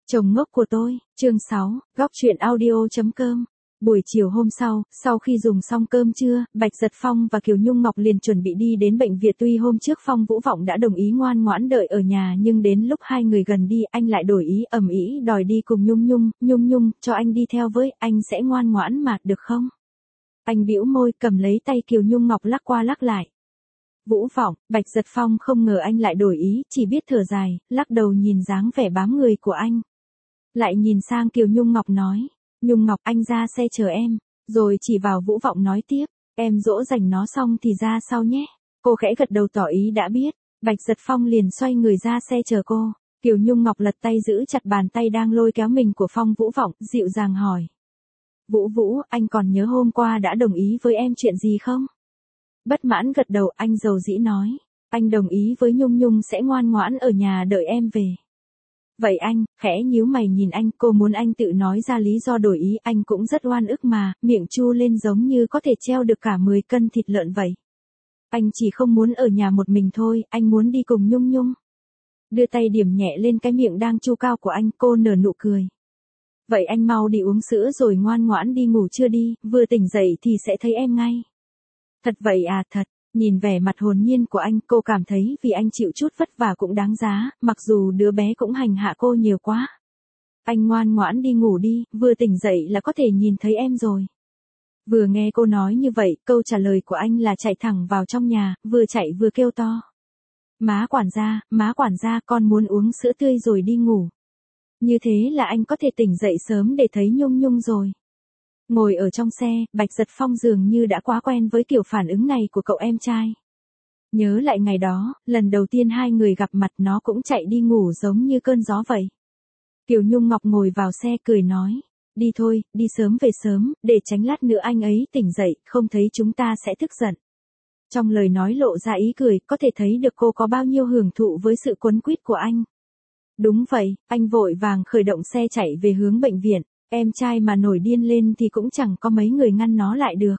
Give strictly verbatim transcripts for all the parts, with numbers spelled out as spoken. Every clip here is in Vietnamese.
Chồng ngốc của tôi, chương sáu, góc truyện audio.com. Buổi chiều hôm sau, sau khi dùng xong cơm trưa, Bạch Giật Phong và Kiều Nhung Ngọc liền chuẩn bị đi đến bệnh viện. Tuy hôm trước Phong Vũ Vọng đã đồng ý ngoan ngoãn đợi ở nhà, nhưng đến lúc hai người gần đi, anh lại đổi ý ầm ĩ đòi đi cùng Nhung Nhung. Nhung Nhung, cho anh đi theo với, anh sẽ ngoan ngoãn mà, được không? Anh bĩu môi, cầm lấy tay Kiều Nhung Ngọc lắc qua lắc lại. Vũ Vọng, Bạch Giật Phong không ngờ anh lại đổi ý, chỉ biết thở dài, lắc đầu nhìn dáng vẻ bám người của anh. Lại nhìn sang Kiều Nhung Ngọc nói, Nhung Ngọc, anh ra xe chờ em, rồi chỉ vào Vũ Vọng nói tiếp, em dỗ dành nó xong thì ra sau nhé. Cô khẽ gật đầu tỏ ý đã biết. Bạch Giật Phong liền xoay người ra xe chờ cô. Kiều Nhung Ngọc lật tay giữ chặt bàn tay đang lôi kéo mình của Phong Vũ Vọng, dịu dàng hỏi. Vũ Vũ, anh còn nhớ hôm qua đã đồng ý với em chuyện gì không? Bất mãn gật đầu, anh dầu dĩ nói, anh đồng ý với Nhung Nhung sẽ ngoan ngoãn ở nhà đợi em về. Vậy anh, khẽ nhíu mày nhìn anh, cô muốn anh tự nói ra lý do đổi ý, anh cũng rất oan ức mà, miệng chu lên giống như có thể treo được cả mười cân thịt lợn vậy. Anh chỉ không muốn ở nhà một mình thôi, anh muốn đi cùng Nhung Nhung. Đưa tay điểm nhẹ lên cái miệng đang chu cao của anh, cô nở nụ cười. Vậy anh mau đi uống sữa rồi ngoan ngoãn đi ngủ chưa đi, vừa tỉnh dậy thì sẽ thấy em ngay. Thật vậy à, thật. Nhìn vẻ mặt hồn nhiên của anh, cô cảm thấy vì anh chịu chút vất vả cũng đáng giá, mặc dù đứa bé cũng hành hạ cô nhiều quá. Anh ngoan ngoãn đi ngủ đi, vừa tỉnh dậy là có thể nhìn thấy em rồi. Vừa nghe cô nói như vậy, câu trả lời của anh là chạy thẳng vào trong nhà, vừa chạy vừa kêu to. Má quản gia, má quản gia, con muốn uống sữa tươi rồi đi ngủ. Như thế là anh có thể tỉnh dậy sớm để thấy Nhung Nhung rồi. Ngồi ở trong xe, Bạch Giật Phong dường như đã quá quen với kiểu phản ứng này của cậu em trai. Nhớ lại ngày đó, lần đầu tiên hai người gặp mặt nó cũng chạy đi ngủ giống như cơn gió vậy. Kiều Nhung Ngọc ngồi vào xe cười nói, đi thôi, đi sớm về sớm, để tránh lát nữa anh ấy tỉnh dậy, không thấy chúng ta sẽ tức giận. Trong lời nói lộ ra ý cười, có thể thấy được cô có bao nhiêu hưởng thụ với sự quấn quýt của anh. Đúng vậy, anh vội vàng khởi động xe chạy về hướng bệnh viện. Em trai mà nổi điên lên thì cũng chẳng có mấy người ngăn nó lại được.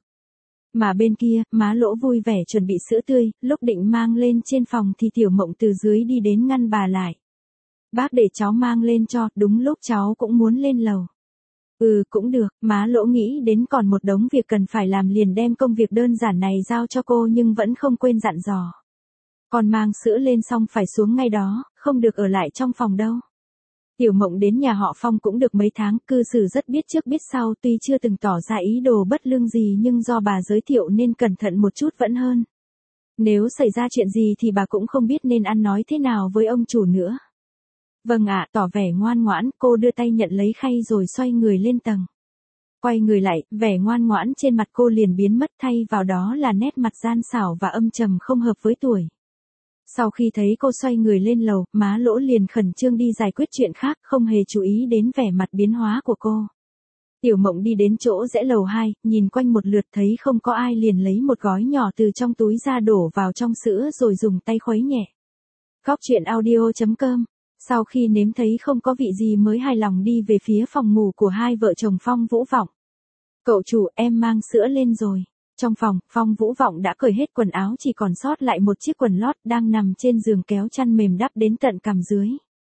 Mà bên kia, má Lỗ vui vẻ chuẩn bị sữa tươi, lúc định mang lên trên phòng thì Tiểu Mộng từ dưới đi đến ngăn bà lại. Bác để cháu mang lên cho, đúng lúc cháu cũng muốn lên lầu. Ừ cũng được, má Lỗ nghĩ đến còn một đống việc cần phải làm liền đem công việc đơn giản này giao cho cô nhưng vẫn không quên dặn dò. Còn mang sữa lên xong phải xuống ngay đó, không được ở lại trong phòng đâu. Tiểu Mộng đến nhà họ Phong cũng được mấy tháng, cư xử rất biết trước biết sau, tuy chưa từng tỏ ra ý đồ bất lương gì nhưng do bà giới thiệu nên cẩn thận một chút vẫn hơn. Nếu xảy ra chuyện gì thì bà cũng không biết nên ăn nói thế nào với ông chủ nữa. Vâng ạ, tỏ vẻ ngoan ngoãn, cô đưa tay nhận lấy khay rồi xoay người lên tầng. Quay người lại, vẻ ngoan ngoãn trên mặt cô liền biến mất, thay vào đó là nét mặt gian xảo và âm trầm không hợp với tuổi. Sau khi thấy cô xoay người lên lầu, má Lỗ liền khẩn trương đi giải quyết chuyện khác, không hề chú ý đến vẻ mặt biến hóa của cô. Tiểu Mộng đi đến chỗ rẽ lầu hai, nhìn quanh một lượt thấy không có ai liền lấy một gói nhỏ từ trong túi ra đổ vào trong sữa rồi dùng tay khuấy nhẹ. Góc truyện audio.com. Sau khi nếm thấy không có vị gì mới hài lòng đi về phía phòng ngủ của hai vợ chồng Phong Vũ Vọng. Cậu chủ, em mang sữa lên rồi. Trong phòng, Phong Vũ Vọng đã cởi hết quần áo, chỉ còn sót lại một chiếc quần lót đang nằm trên giường kéo chăn mềm đắp đến tận cằm dưới.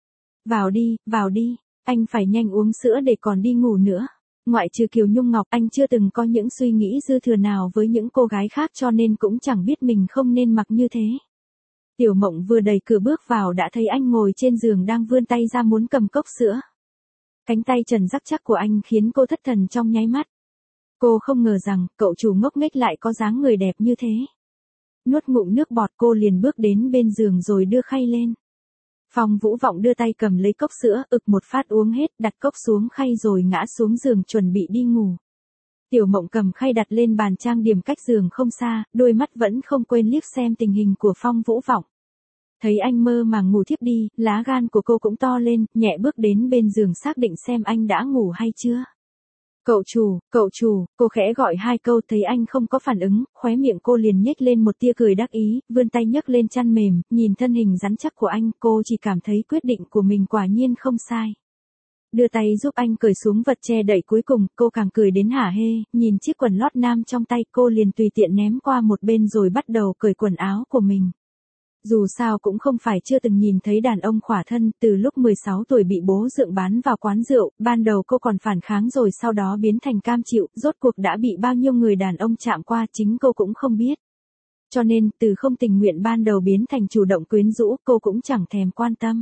Vào đi, vào đi, anh phải nhanh uống sữa để còn đi ngủ nữa. Ngoại trừ Kiều Nhung Ngọc, anh chưa từng có những suy nghĩ dư thừa nào với những cô gái khác cho nên cũng chẳng biết mình không nên mặc như thế. Tiểu Mộng vừa đẩy cửa bước vào đã thấy anh ngồi trên giường đang vươn tay ra muốn cầm cốc sữa. Cánh tay trần rắc chắc của anh khiến cô thất thần trong nháy mắt. Cô không ngờ rằng, cậu chủ ngốc nghếch lại có dáng người đẹp như thế. Nuốt ngụm nước bọt cô liền bước đến bên giường rồi đưa khay lên. Phong Vũ Vọng đưa tay cầm lấy cốc sữa, ực một phát uống hết, đặt cốc xuống khay rồi ngã xuống giường chuẩn bị đi ngủ. Tiểu Mộng cầm khay đặt lên bàn trang điểm cách giường không xa, đôi mắt vẫn không quên liếc xem tình hình của Phong Vũ Vọng. Thấy anh mơ màng ngủ thiếp đi, lá gan của cô cũng to lên, nhẹ bước đến bên giường xác định xem anh đã ngủ hay chưa. Cậu chủ, cậu chủ, cô khẽ gọi hai câu, thấy anh không có phản ứng, khóe miệng cô liền nhếch lên một tia cười đắc ý, vươn tay nhấc lên chăn mềm, nhìn thân hình rắn chắc của anh, cô chỉ cảm thấy quyết định của mình quả nhiên không sai. Đưa tay giúp anh cởi xuống vật che đậy cuối cùng, cô càng cười đến hả hê, nhìn chiếc quần lót nam trong tay cô liền tùy tiện ném qua một bên rồi bắt đầu cởi quần áo của mình. Dù sao cũng không phải chưa từng nhìn thấy đàn ông khỏa thân, từ lúc mười sáu tuổi bị bố dượng bán vào quán rượu, ban đầu cô còn phản kháng rồi sau đó biến thành cam chịu, rốt cuộc đã bị bao nhiêu người đàn ông chạm qua chính cô cũng không biết. Cho nên, từ không tình nguyện ban đầu biến thành chủ động quyến rũ, cô cũng chẳng thèm quan tâm.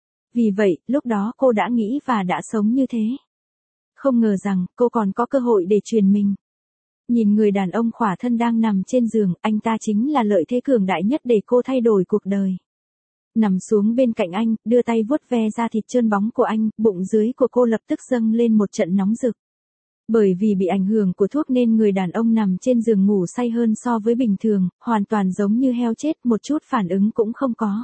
Vì vậy, lúc đó cô đã nghĩ và đã sống như thế. Không ngờ rằng, cô còn có cơ hội để truyền mình. Nhìn người đàn ông khỏa thân đang nằm trên giường, anh ta chính là lợi thế cường đại nhất để cô thay đổi cuộc đời. Nằm xuống bên cạnh anh, đưa tay vuốt ve da thịt trơn bóng của anh, bụng dưới của cô lập tức dâng lên một trận nóng rực. Bởi vì bị ảnh hưởng của thuốc nên người đàn ông nằm trên giường ngủ say hơn so với bình thường, hoàn toàn giống như heo chết, một chút phản ứng cũng không có.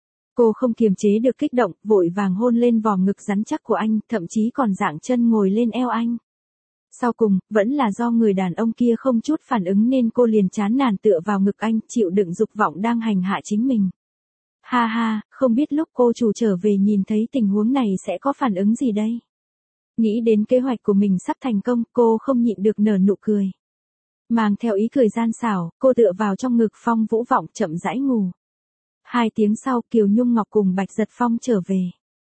Cô không kiềm chế được kích động, vội vàng hôn lên vòm ngực rắn chắc của anh, thậm chí còn dạng chân ngồi lên eo anh. Sau cùng, vẫn là do người đàn ông kia không chút phản ứng nên cô liền chán nản tựa vào ngực anh, chịu đựng dục vọng đang hành hạ chính mình. Ha ha, không biết lúc cô chủ trở về nhìn thấy tình huống này sẽ có phản ứng gì đây? Nghĩ đến kế hoạch của mình sắp thành công, cô không nhịn được nở nụ cười. Mang theo ý cười gian xảo, cô tựa vào trong ngực Phong Vũ Vọng chậm rãi ngủ. Hai tiếng sau, Kiều Nhung Ngọc cùng Bạch Giật Phong trở về.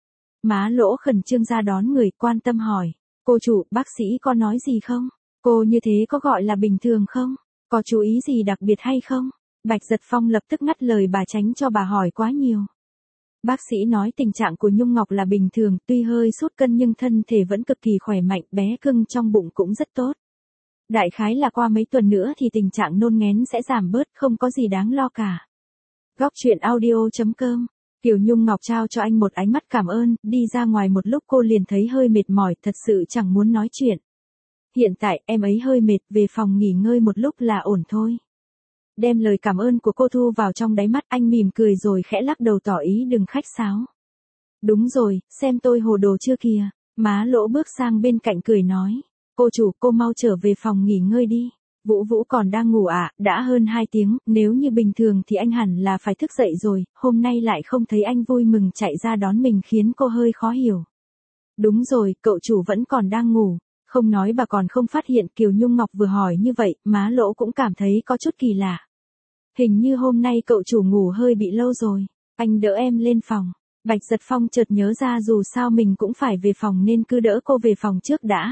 Má Lỗ khẩn trương ra đón người, quan tâm hỏi. Cô chủ, bác sĩ có nói gì không? Cô như thế có gọi là bình thường không? Có chú ý gì đặc biệt hay không? Bạch Giật Phong lập tức ngắt lời bà tránh cho bà hỏi quá nhiều. Bác sĩ nói tình trạng của Nhung Ngọc là bình thường, tuy hơi sút cân nhưng thân thể vẫn cực kỳ khỏe mạnh, bé cưng trong bụng cũng rất tốt. Đại khái là qua mấy tuần nữa thì tình trạng nôn nghén sẽ giảm bớt, không có gì đáng lo cả. Góc truyện audio chấm com. Kiều Nhung Ngọc trao cho anh một ánh mắt cảm ơn, đi ra ngoài một lúc cô liền thấy hơi mệt mỏi, thật sự chẳng muốn nói chuyện. Hiện tại em ấy hơi mệt, về phòng nghỉ ngơi một lúc là ổn thôi. Đem lời cảm ơn của cô thu vào trong đáy mắt, anh mỉm cười rồi khẽ lắc đầu tỏ ý đừng khách sáo. Đúng rồi, xem tôi hồ đồ chưa kìa. Má Lỗ bước sang bên cạnh cười nói. Cô chủ, cô mau trở về phòng nghỉ ngơi đi. Vũ Vũ còn đang ngủ ạ, à, đã hơn hai tiếng, nếu như bình thường thì anh hẳn là phải thức dậy rồi, hôm nay lại không thấy anh vui mừng chạy ra đón mình khiến cô hơi khó hiểu. Đúng rồi, cậu chủ vẫn còn đang ngủ. Không nói bà còn không phát hiện. Kiều Nhung Ngọc vừa hỏi như vậy, má Lỗ cũng cảm thấy có chút kỳ lạ. Hình như hôm nay cậu chủ ngủ hơi bị lâu rồi. Anh đỡ em lên phòng. Bạch Giật Phong chợt nhớ ra dù sao mình cũng phải về phòng nên cứ đỡ cô về phòng trước đã.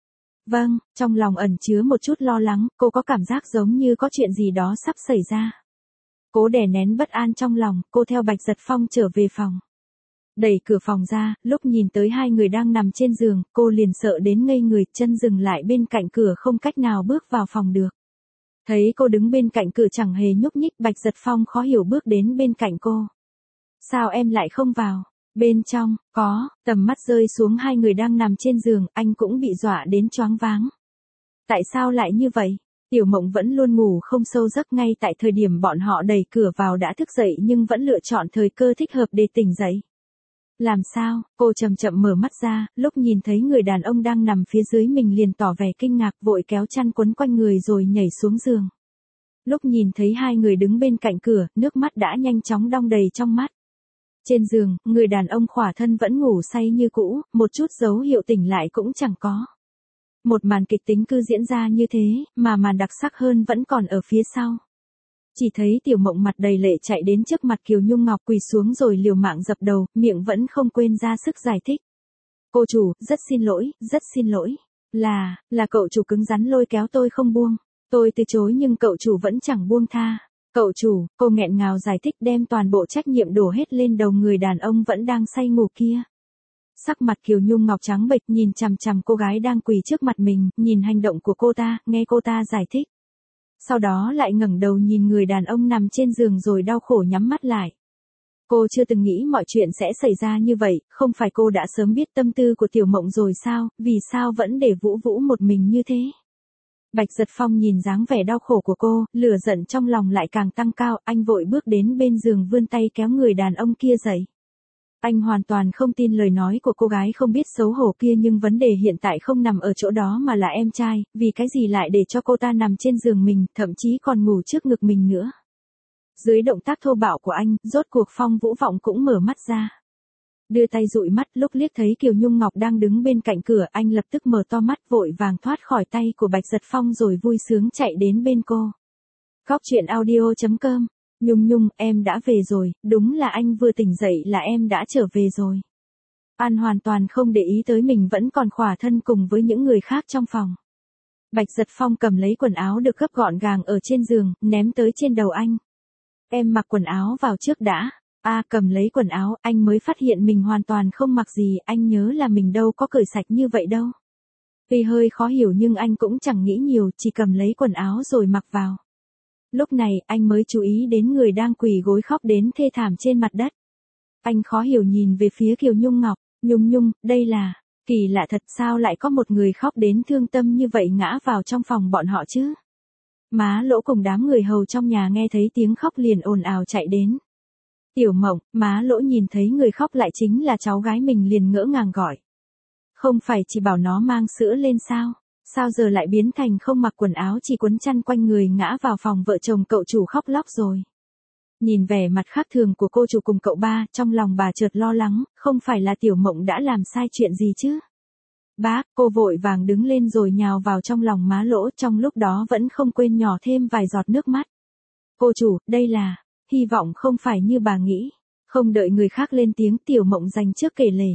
Vâng, trong lòng ẩn chứa một chút lo lắng, cô có cảm giác giống như có chuyện gì đó sắp xảy ra. Cố đè nén bất an trong lòng, cô theo Bạch Giật Phong trở về phòng. Đẩy cửa phòng ra, lúc nhìn tới hai người đang nằm trên giường, cô liền sợ đến ngây người, chân dừng lại bên cạnh cửa không cách nào bước vào phòng được. Thấy cô đứng bên cạnh cửa chẳng hề nhúc nhích, Bạch Giật Phong khó hiểu bước đến bên cạnh cô. Sao em lại không vào? Bên trong, có, tầm mắt rơi xuống hai người đang nằm trên giường, anh cũng bị dọa đến choáng váng. Tại sao lại như vậy? Tiểu Mộng vẫn luôn ngủ không sâu giấc, ngay tại thời điểm bọn họ đẩy cửa vào đã thức dậy nhưng vẫn lựa chọn thời cơ thích hợp để tỉnh dậy. Làm sao? Cô chậm chậm mở mắt ra, lúc nhìn thấy người đàn ông đang nằm phía dưới mình liền tỏ vẻ kinh ngạc, vội kéo chăn quấn quanh người rồi nhảy xuống giường. Lúc nhìn thấy hai người đứng bên cạnh cửa, nước mắt đã nhanh chóng đong đầy trong mắt. Trên giường, người đàn ông khỏa thân vẫn ngủ say như cũ, một chút dấu hiệu tỉnh lại cũng chẳng có. Một màn kịch tính cứ diễn ra như thế, mà màn đặc sắc hơn vẫn còn ở phía sau. Chỉ thấy Tiểu Mộng mặt đầy lệ chạy đến trước mặt Kiều Nhung Ngọc quỳ xuống rồi liều mạng dập đầu, miệng vẫn không quên ra sức giải thích. Cô chủ, rất xin lỗi, rất xin lỗi. Là, là cậu chủ cứng rắn lôi kéo tôi không buông. Tôi từ chối nhưng cậu chủ vẫn chẳng buông tha. Cậu chủ, cô nghẹn ngào giải thích đem toàn bộ trách nhiệm đổ hết lên đầu người đàn ông vẫn đang say ngủ kia. Sắc mặt Kiều Nhung Ngọc trắng bệch nhìn chằm chằm cô gái đang quỳ trước mặt mình, nhìn hành động của cô ta, nghe cô ta giải thích. Sau đó lại ngẩng đầu nhìn người đàn ông nằm trên giường rồi đau khổ nhắm mắt lại. Cô chưa từng nghĩ mọi chuyện sẽ xảy ra như vậy, không phải cô đã sớm biết tâm tư của Tiểu Mộng rồi sao, vì sao vẫn để Vũ Vũ một mình như thế? Bạch Giật Phong nhìn dáng vẻ đau khổ của cô, lửa giận trong lòng lại càng tăng cao, anh vội bước đến bên giường vươn tay kéo người đàn ông kia dậy. Anh hoàn toàn không tin lời nói của cô gái không biết xấu hổ kia, nhưng vấn đề hiện tại không nằm ở chỗ đó mà là em trai, vì cái gì lại để cho cô ta nằm trên giường mình, thậm chí còn ngủ trước ngực mình nữa. Dưới động tác thô bạo của anh, rốt cuộc Phong Vũ Vọng cũng mở mắt ra. Đưa tay dụi mắt, lúc liếc thấy Kiều Nhung Ngọc đang đứng bên cạnh cửa, anh lập tức mở to mắt vội vàng thoát khỏi tay của Bạch Giật Phong rồi vui sướng chạy đến bên cô. Góc truyện audio chấm com Nhung Nhung, em đã về rồi, đúng là anh vừa tỉnh dậy là em đã trở về rồi. An hoàn toàn không để ý tới mình vẫn còn khỏa thân cùng với những người khác trong phòng. Bạch Giật Phong cầm lấy quần áo được gấp gọn gàng ở trên giường, ném tới trên đầu anh. Em mặc quần áo vào trước đã. A cầm lấy quần áo, anh mới phát hiện mình hoàn toàn không mặc gì, anh nhớ là mình đâu có cởi sạch như vậy đâu. Tuy hơi khó hiểu nhưng anh cũng chẳng nghĩ nhiều, chỉ cầm lấy quần áo rồi mặc vào. Lúc này, anh mới chú ý đến người đang quỳ gối khóc đến thê thảm trên mặt đất. Anh khó hiểu nhìn về phía Kiều Nhung Ngọc, Nhung Nhung, đây là, kỳ lạ thật sao lại có một người khóc đến thương tâm như vậy ngã vào trong phòng bọn họ chứ? Má Lỗ cùng đám người hầu trong nhà nghe thấy tiếng khóc liền ồn ào chạy đến. Tiểu Mộng, Má Lỗ nhìn thấy người khóc lại chính là cháu gái mình liền ngỡ ngàng gọi. Không phải chỉ bảo nó mang sữa lên sao? Sao giờ lại biến thành không mặc quần áo chỉ quấn chăn quanh người ngã vào phòng vợ chồng cậu chủ khóc lóc rồi. Nhìn vẻ mặt khác thường của cô chủ cùng cậu ba, trong lòng bà chợt lo lắng, không phải là Tiểu Mộng đã làm sai chuyện gì chứ? Bác, cô vội vàng đứng lên rồi nhào vào trong lòng Má Lỗ, trong lúc đó vẫn không quên nhỏ thêm vài giọt nước mắt. Cô chủ, đây là, hy vọng không phải như bà nghĩ. Không đợi người khác lên tiếng, Tiểu Mộng dành trước kể lể.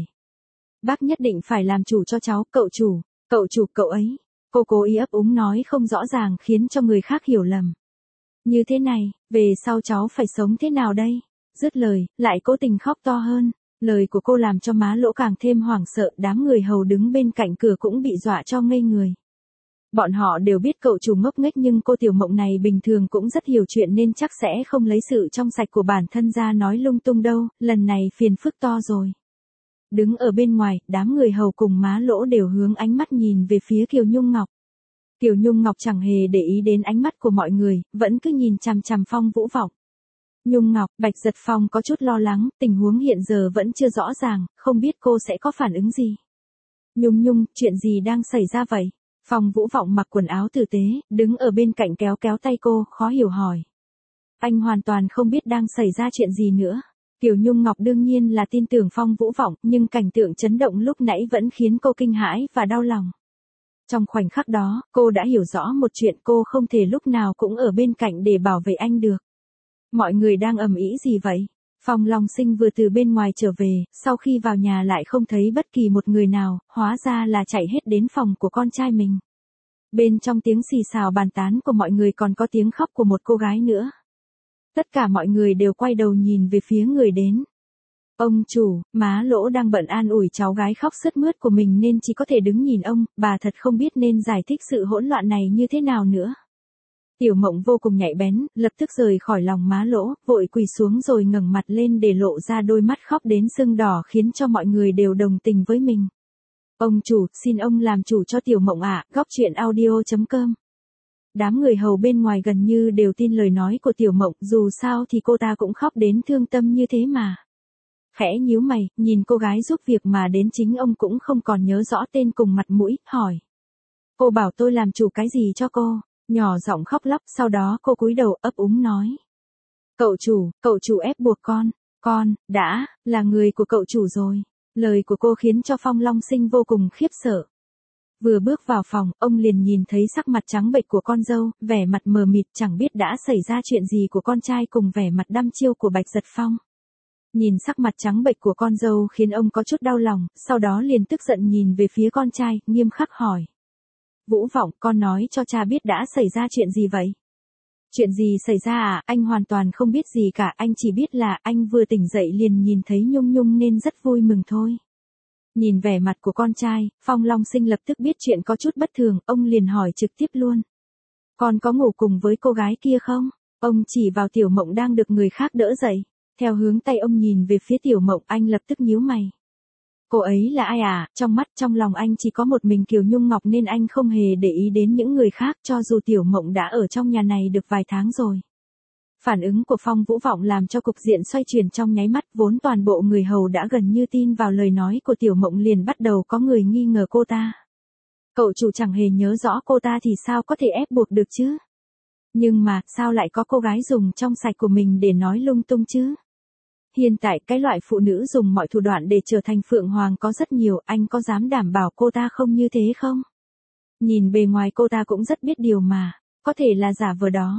Bác nhất định phải làm chủ cho cháu, cậu chủ, cậu chủ cậu ấy. Cô cố ý ấp úng nói không rõ ràng khiến cho người khác hiểu lầm. Như thế này, về sau cháu phải sống thế nào đây? Dứt lời, lại cố tình khóc to hơn. Lời của cô làm cho Má Lỗ càng thêm hoảng sợ, đám người hầu đứng bên cạnh cửa cũng bị dọa cho ngây người. Bọn họ đều biết cậu chủ ngốc nghếch nhưng cô Tiểu Mộng này bình thường cũng rất hiểu chuyện nên chắc sẽ không lấy sự trong sạch của bản thân ra nói lung tung đâu, lần này phiền phức to rồi. Đứng ở bên ngoài, đám người hầu cùng Má Lỗ đều hướng ánh mắt nhìn về phía Kiều Nhung Ngọc. Kiều Nhung Ngọc chẳng hề để ý đến ánh mắt của mọi người, vẫn cứ nhìn chằm chằm Phong Vũ Vọng. Nhung Ngọc, Bạch Giật Phong có chút lo lắng, tình huống hiện giờ vẫn chưa rõ ràng, không biết cô sẽ có phản ứng gì. Nhung Nhung, chuyện gì đang xảy ra vậy? Phong Vũ Vọng mặc quần áo tử tế, đứng ở bên cạnh kéo kéo tay cô, khó hiểu hỏi. Anh hoàn toàn không biết đang xảy ra chuyện gì nữa. Kiều Nhung Ngọc đương nhiên là tin tưởng Phong Vũ Vọng, nhưng cảnh tượng chấn động lúc nãy vẫn khiến cô kinh hãi và đau lòng. Trong khoảnh khắc đó, cô đã hiểu rõ một chuyện, cô không thể lúc nào cũng ở bên cạnh để bảo vệ anh được. Mọi người đang ầm ĩ gì vậy? Phong Long Sinh vừa từ bên ngoài trở về, sau khi vào nhà lại không thấy bất kỳ một người nào, hóa ra là chạy hết đến phòng của con trai mình. Bên trong tiếng xì xào bàn tán của mọi người còn có tiếng khóc của một cô gái nữa. Tất cả mọi người đều quay đầu nhìn về phía người đến. Ông chủ, Má Lỗ đang bận an ủi cháu gái khóc sướt mướt của mình nên chỉ có thể đứng nhìn ông, bà thật không biết nên giải thích sự hỗn loạn này như thế nào nữa. Tiểu Mộng vô cùng nhạy bén, lập tức rời khỏi lòng Má Lỗ, vội quỳ xuống rồi ngẩng mặt lên để lộ ra đôi mắt khóc đến sưng đỏ khiến cho mọi người đều đồng tình với mình. Ông chủ, xin ông làm chủ cho Tiểu Mộng ạ, góc truyện audio chấm com. Đám người hầu bên ngoài gần như đều tin lời nói của Tiểu Mộng, dù sao thì cô ta cũng khóc đến thương tâm như thế mà. Khẽ nhíu mày, nhìn cô gái giúp việc mà đến chính ông cũng không còn nhớ rõ tên cùng mặt mũi, hỏi. Cô bảo tôi làm chủ cái gì cho cô? Nhỏ giọng khóc lóc, sau đó cô cúi đầu ấp úng nói. Cậu chủ, cậu chủ ép buộc con, con, đã, là người của cậu chủ rồi. Lời của cô khiến cho Phong Long Sinh vô cùng khiếp sợ. Vừa bước vào phòng, ông liền nhìn thấy sắc mặt trắng bệch của con dâu, vẻ mặt mờ mịt chẳng biết đã xảy ra chuyện gì của con trai cùng vẻ mặt đăm chiêu của Bạch Giật Phong. Nhìn sắc mặt trắng bệch của con dâu khiến ông có chút đau lòng, sau đó liền tức giận nhìn về phía con trai, nghiêm khắc hỏi. Vũ Vọng, con nói cho cha biết đã xảy ra chuyện gì vậy? Chuyện gì xảy ra à? Anh hoàn toàn không biết gì cả, anh chỉ biết là anh vừa tỉnh dậy liền nhìn thấy Nhung Nhung nên rất vui mừng thôi. Nhìn vẻ mặt của con trai, Phong Long Sinh lập tức biết chuyện có chút bất thường, ông liền hỏi trực tiếp luôn. Con có ngủ cùng với cô gái kia không? Ông chỉ vào Tiểu Mộng đang được người khác đỡ dậy. Theo hướng tay ông nhìn về phía Tiểu Mộng, anh lập tức nhíu mày. Cô ấy là ai à? Trong mắt trong lòng anh chỉ có một mình Kiều Nhung Ngọc nên anh không hề để ý đến những người khác cho dù Tiểu Mộng đã ở trong nhà này được vài tháng rồi. Phản ứng của Phong Vũ Vọng làm cho cục diện xoay chuyển trong nháy mắt, vốn toàn bộ người hầu đã gần như tin vào lời nói của Tiểu Mộng liền bắt đầu có người nghi ngờ cô ta. Cậu chủ chẳng hề nhớ rõ cô ta thì sao có thể ép buộc được chứ? Nhưng mà, sao lại có cô gái dùng trong sạch của mình để nói lung tung chứ? Hiện tại cái loại phụ nữ dùng mọi thủ đoạn để trở thành Phượng Hoàng có rất nhiều, anh có dám đảm bảo cô ta không như thế không? Nhìn bề ngoài cô ta cũng rất biết điều mà, có thể là giả vờ đó.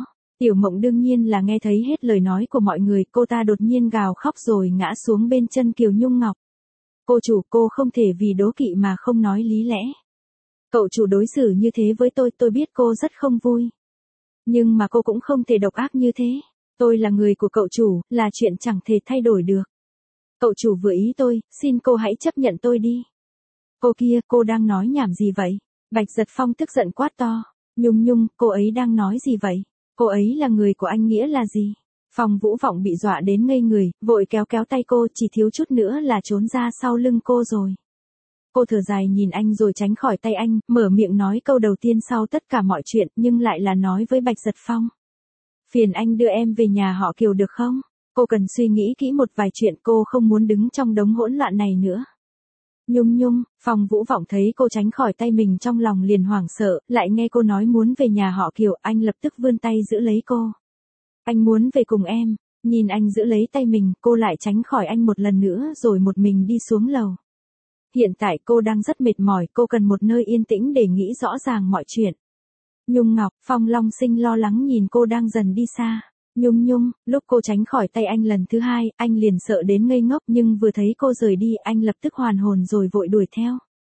Tiểu Mộng đương nhiên là nghe thấy hết lời nói của mọi người, cô ta đột nhiên gào khóc rồi ngã xuống bên chân Kiều Nhung Ngọc. Cô chủ, cô không thể vì đố kỵ mà không nói lý lẽ. Cậu chủ đối xử như thế với tôi, tôi biết cô rất không vui. Nhưng mà cô cũng không thể độc ác như thế. Tôi là người của cậu chủ, là chuyện chẳng thể thay đổi được. Cậu chủ vừa ý tôi, xin cô hãy chấp nhận tôi đi. Cô kia, cô đang nói nhảm gì vậy? Bạch Giật Phong tức giận quát to. Nhung Nhung, cô ấy đang nói gì vậy? Cô ấy là người của anh nghĩa là gì? Phong Vũ Vọng bị dọa đến ngây người, vội kéo kéo tay cô, chỉ thiếu chút nữa là trốn ra sau lưng cô rồi. Cô thở dài nhìn anh rồi tránh khỏi tay anh, mở miệng nói câu đầu tiên sau tất cả mọi chuyện, nhưng lại là nói với Bạch Giật Phong. Phiền anh đưa em về nhà họ Kiều được không? Cô cần suy nghĩ kỹ một vài chuyện, cô không muốn đứng trong đống hỗn loạn này nữa. Nhung Nhung, Phong Vũ Vọng thấy cô tránh khỏi tay mình trong lòng liền hoảng sợ, lại nghe cô nói muốn về nhà họ Kiều, anh lập tức vươn tay giữ lấy cô. Anh muốn về cùng em, nhìn anh giữ lấy tay mình, cô lại tránh khỏi anh một lần nữa rồi một mình đi xuống lầu. Hiện tại cô đang rất mệt mỏi, cô cần một nơi yên tĩnh để nghĩ rõ ràng mọi chuyện. Nhung Ngọc, Phong Long Sinh lo lắng nhìn cô đang dần đi xa. Nhung Nhung, lúc cô tránh khỏi tay anh lần thứ hai, anh liền sợ đến ngây ngốc nhưng vừa thấy cô rời đi anh lập tức hoàn hồn rồi vội đuổi theo.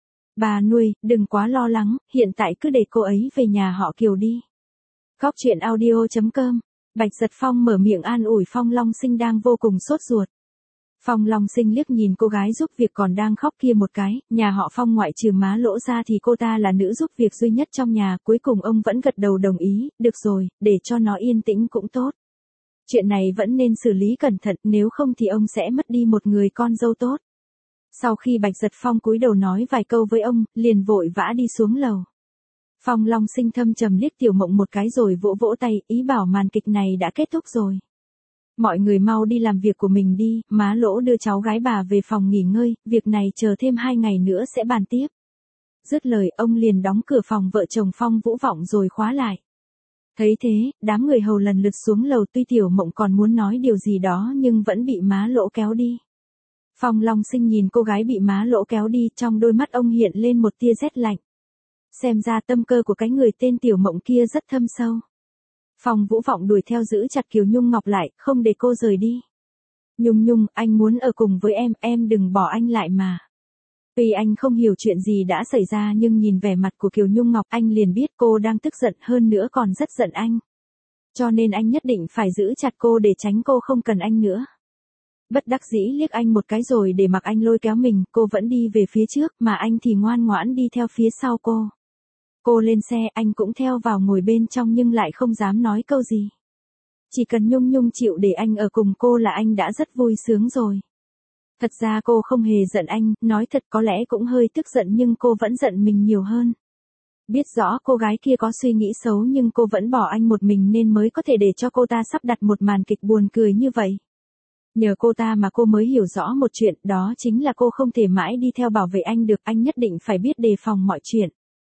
Bà nuôi, đừng quá lo lắng, hiện tại cứ để cô ấy về nhà họ Kiều đi. Góc truyện audio chấm com, Bạch Giật Phong mở miệng an ủi Phong Long Sinh đang vô cùng sốt ruột. Phong Long Sinh liếc nhìn cô gái giúp việc còn đang khóc kia một cái, nhà họ Phong ngoại trừ má lỗ ra thì cô ta là nữ giúp việc duy nhất trong nhà, cuối cùng ông vẫn gật đầu đồng ý, được rồi, để cho nó yên tĩnh cũng tốt. Chuyện này vẫn nên xử lý cẩn thận, nếu không thì ông sẽ mất đi một người con dâu tốt. Sau khi Bạch Giật Phong cúi đầu nói vài câu với ông, liền vội vã đi xuống lầu. Phong Long Sinh thâm trầm liếc Tiểu Mộng một cái rồi vỗ vỗ tay, ý bảo màn kịch này đã kết thúc rồi. Mọi người mau đi làm việc của mình đi, má lỗ đưa cháu gái bà về phòng nghỉ ngơi, việc này chờ thêm hai ngày nữa sẽ bàn tiếp. Dứt lời ông liền đóng cửa phòng vợ chồng Phong Vũ Vọng rồi khóa lại. Thấy thế, đám người hầu lần lượt xuống lầu, tuy Tiểu Mộng còn muốn nói điều gì đó nhưng vẫn bị má lỗ kéo đi. Phong Long Sinh nhìn cô gái bị má lỗ kéo đi, trong đôi mắt ông hiện lên một tia rét lạnh. Xem ra tâm cơ của cái người tên Tiểu Mộng kia rất thâm sâu. Phong Vũ Vọng đuổi theo giữ chặt Kiều Nhung Ngọc lại, không để cô rời đi. Nhung Nhung, anh muốn ở cùng với em, em đừng bỏ anh lại mà. Tuy anh không hiểu chuyện gì đã xảy ra nhưng nhìn vẻ mặt của Kiều Nhung Ngọc anh liền biết cô đang tức giận, hơn nữa còn rất giận anh. Cho nên anh nhất định phải giữ chặt cô để tránh cô không cần anh nữa. Bất đắc dĩ liếc anh một cái rồi để mặc anh lôi kéo mình, cô vẫn đi về phía trước mà anh thì ngoan ngoãn đi theo phía sau cô. Cô lên xe, anh cũng theo vào ngồi bên trong nhưng lại không dám nói câu gì. Chỉ cần Nhung Nhung chịu để anh ở cùng cô là anh đã rất vui sướng rồi. Thật ra cô không hề giận anh, nói thật có lẽ cũng hơi tức giận nhưng cô vẫn giận mình nhiều hơn. Biết rõ cô gái kia có suy nghĩ xấu nhưng cô vẫn bỏ anh một mình nên mới có thể để cho cô ta sắp đặt một màn kịch buồn cười như vậy. Nhờ cô ta mà cô mới hiểu rõ một chuyện, đó chính là cô không thể mãi đi theo bảo vệ anh được, anh nhất định phải biết đề phòng mọi chuyện.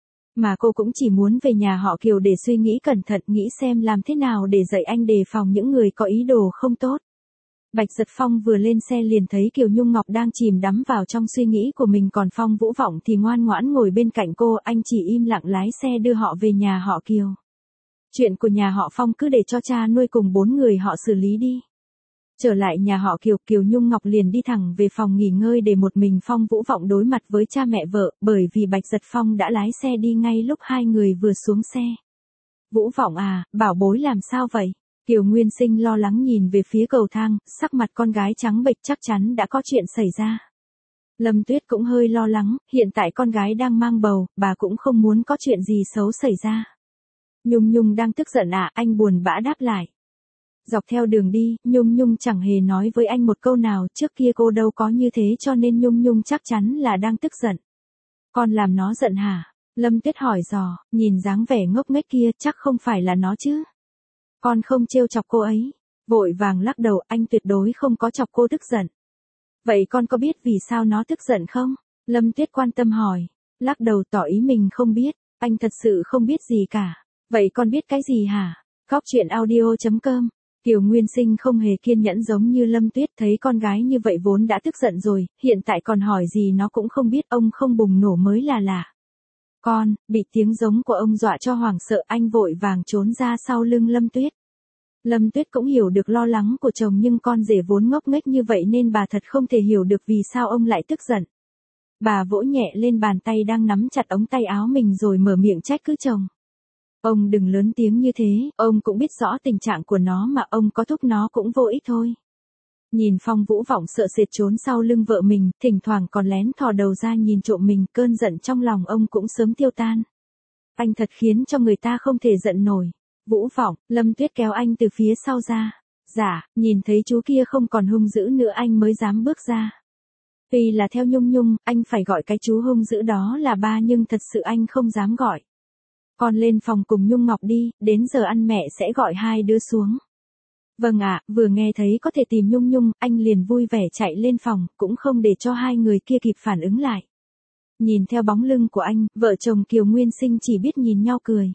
Mà cô cũng chỉ muốn về nhà họ Kiều để suy nghĩ cẩn thận, nghĩ xem làm thế nào để dạy anh đề phòng những người có ý đồ không tốt. Bạch Giật Phong vừa lên xe liền thấy Kiều Nhung Ngọc đang chìm đắm vào trong suy nghĩ của mình, còn Phong Vũ Vọng thì ngoan ngoãn ngồi bên cạnh cô, anh chỉ im lặng lái xe đưa họ về nhà họ Kiều. Chuyện của nhà họ Phong cứ để cho cha nuôi cùng bốn người họ xử lý đi. Trở lại nhà họ Kiều, Kiều Nhung Ngọc liền đi thẳng về phòng nghỉ ngơi để một mình Phong Vũ Vọng đối mặt với cha mẹ vợ, bởi vì Bạch Giật Phong đã lái xe đi ngay lúc hai người vừa xuống xe. Vũ Vọng à, bảo bối làm sao vậy? Kiều Nguyên Sinh lo lắng nhìn về phía cầu thang, sắc mặt con gái trắng bệch, chắc chắn đã có chuyện xảy ra. Lâm Tuyết cũng hơi lo lắng, hiện tại con gái đang mang bầu, bà cũng không muốn có chuyện gì xấu xảy ra. Nhung Nhung đang tức giận à, anh buồn bã đáp lại. Dọc theo đường đi, Nhung Nhung chẳng hề nói với anh một câu nào, trước kia cô đâu có như thế cho nên Nhung Nhung chắc chắn là đang tức giận. Con làm nó giận hả? Lâm Tuyết hỏi dò, nhìn dáng vẻ ngốc nghếch kia chắc không phải là nó chứ. Con không trêu chọc cô ấy. Vội vàng lắc đầu, anh tuyệt đối không có chọc cô tức giận. Vậy con có biết vì sao nó tức giận không? Lâm Tuyết quan tâm hỏi. Lắc đầu tỏ ý mình không biết, anh thật sự không biết gì cả. Vậy con biết cái gì hả? Góc truyện audio chấm com. Kiều Nguyên Sinh không hề kiên nhẫn giống như Lâm Tuyết, thấy con gái như vậy vốn đã tức giận rồi, hiện tại còn hỏi gì nó cũng không biết, ông không bùng nổ mới là lạ. Con, bị tiếng giống của ông dọa cho hoảng sợ, anh vội vàng trốn ra sau lưng Lâm Tuyết. Lâm Tuyết cũng hiểu được lo lắng của chồng nhưng con rể vốn ngốc nghếch như vậy nên bà thật không thể hiểu được vì sao ông lại tức giận. Bà vỗ nhẹ lên bàn tay đang nắm chặt ống tay áo mình rồi mở miệng trách cứ chồng. Ông đừng lớn tiếng như thế, ông cũng biết rõ tình trạng của nó mà ông có thúc nó cũng vô ích thôi. Nhìn Phong Vũ Vọng sợ sệt trốn sau lưng vợ mình, thỉnh thoảng còn lén thò đầu ra nhìn trộm mình, cơn giận trong lòng ông cũng sớm tiêu tan. Anh thật khiến cho người ta không thể giận nổi. Vũ Vọng, Lâm Tuyết kéo anh từ phía sau ra. Dạ, nhìn thấy chú kia không còn hung dữ nữa anh mới dám bước ra. Vì là theo Nhung Nhung, anh phải gọi cái chú hung dữ đó là ba nhưng thật sự anh không dám gọi. Con lên phòng cùng Nhung Ngọc đi, đến giờ ăn mẹ sẽ gọi hai đứa xuống. Vâng ạ, vừa nghe thấy có thể tìm Nhung Nhung, anh liền vui vẻ chạy lên phòng, cũng không để cho hai người kia kịp phản ứng lại. Nhìn theo bóng lưng của anh, vợ chồng Kiều Nguyên Sinh chỉ biết nhìn nhau cười.